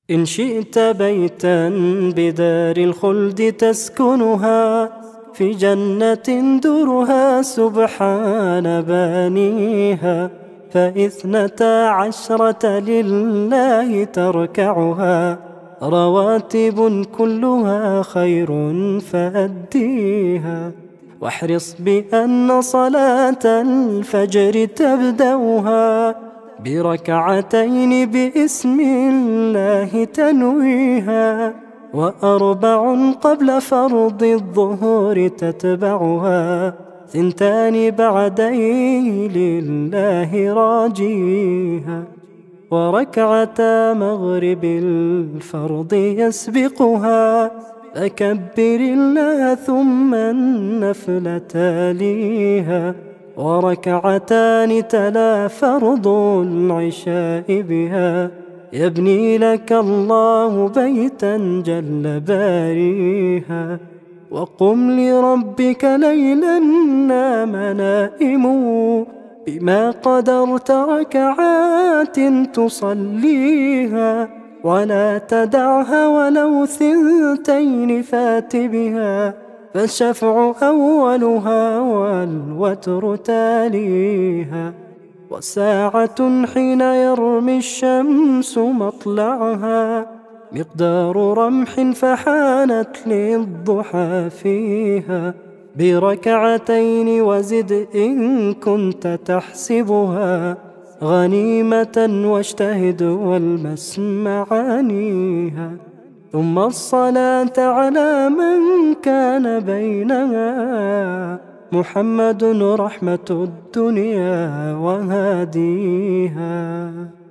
إن شئت بيتا بدار الخلد تسكنها، في جنة درها سبحان بانيها، ف12 لله تركعها، رواتب كلها خير فأديها. واحرص بأن صلاة الفجر تبدأها، بركعتين باسم الله تنويها، و4 قبل فرض الظهور تتبعها، 2 بعديه لله راجيها، وركعتا مغرب الفرض يسبقها، فكبر الله ثم النفل تاليها، وركعتان تلا فرض العشاء بها، يبني لك الله بيتا جل باريها. وقم لربك ليلا نام نائم، بما قدرت ركعات تصليها، ولا تدعها ولو 2 فات بها، فالشفع أولها والوتر تاليها. وساعة حين يرمي الشمس مطلعها، مقدار رمح فحانت للضحى فيها، بركعتين وزد إن كنت تحسبها، غنيمة واجتهد والمس معانيها. ثم الصلاة على من كان بينها، محمد رحمة الدنيا وهاديها.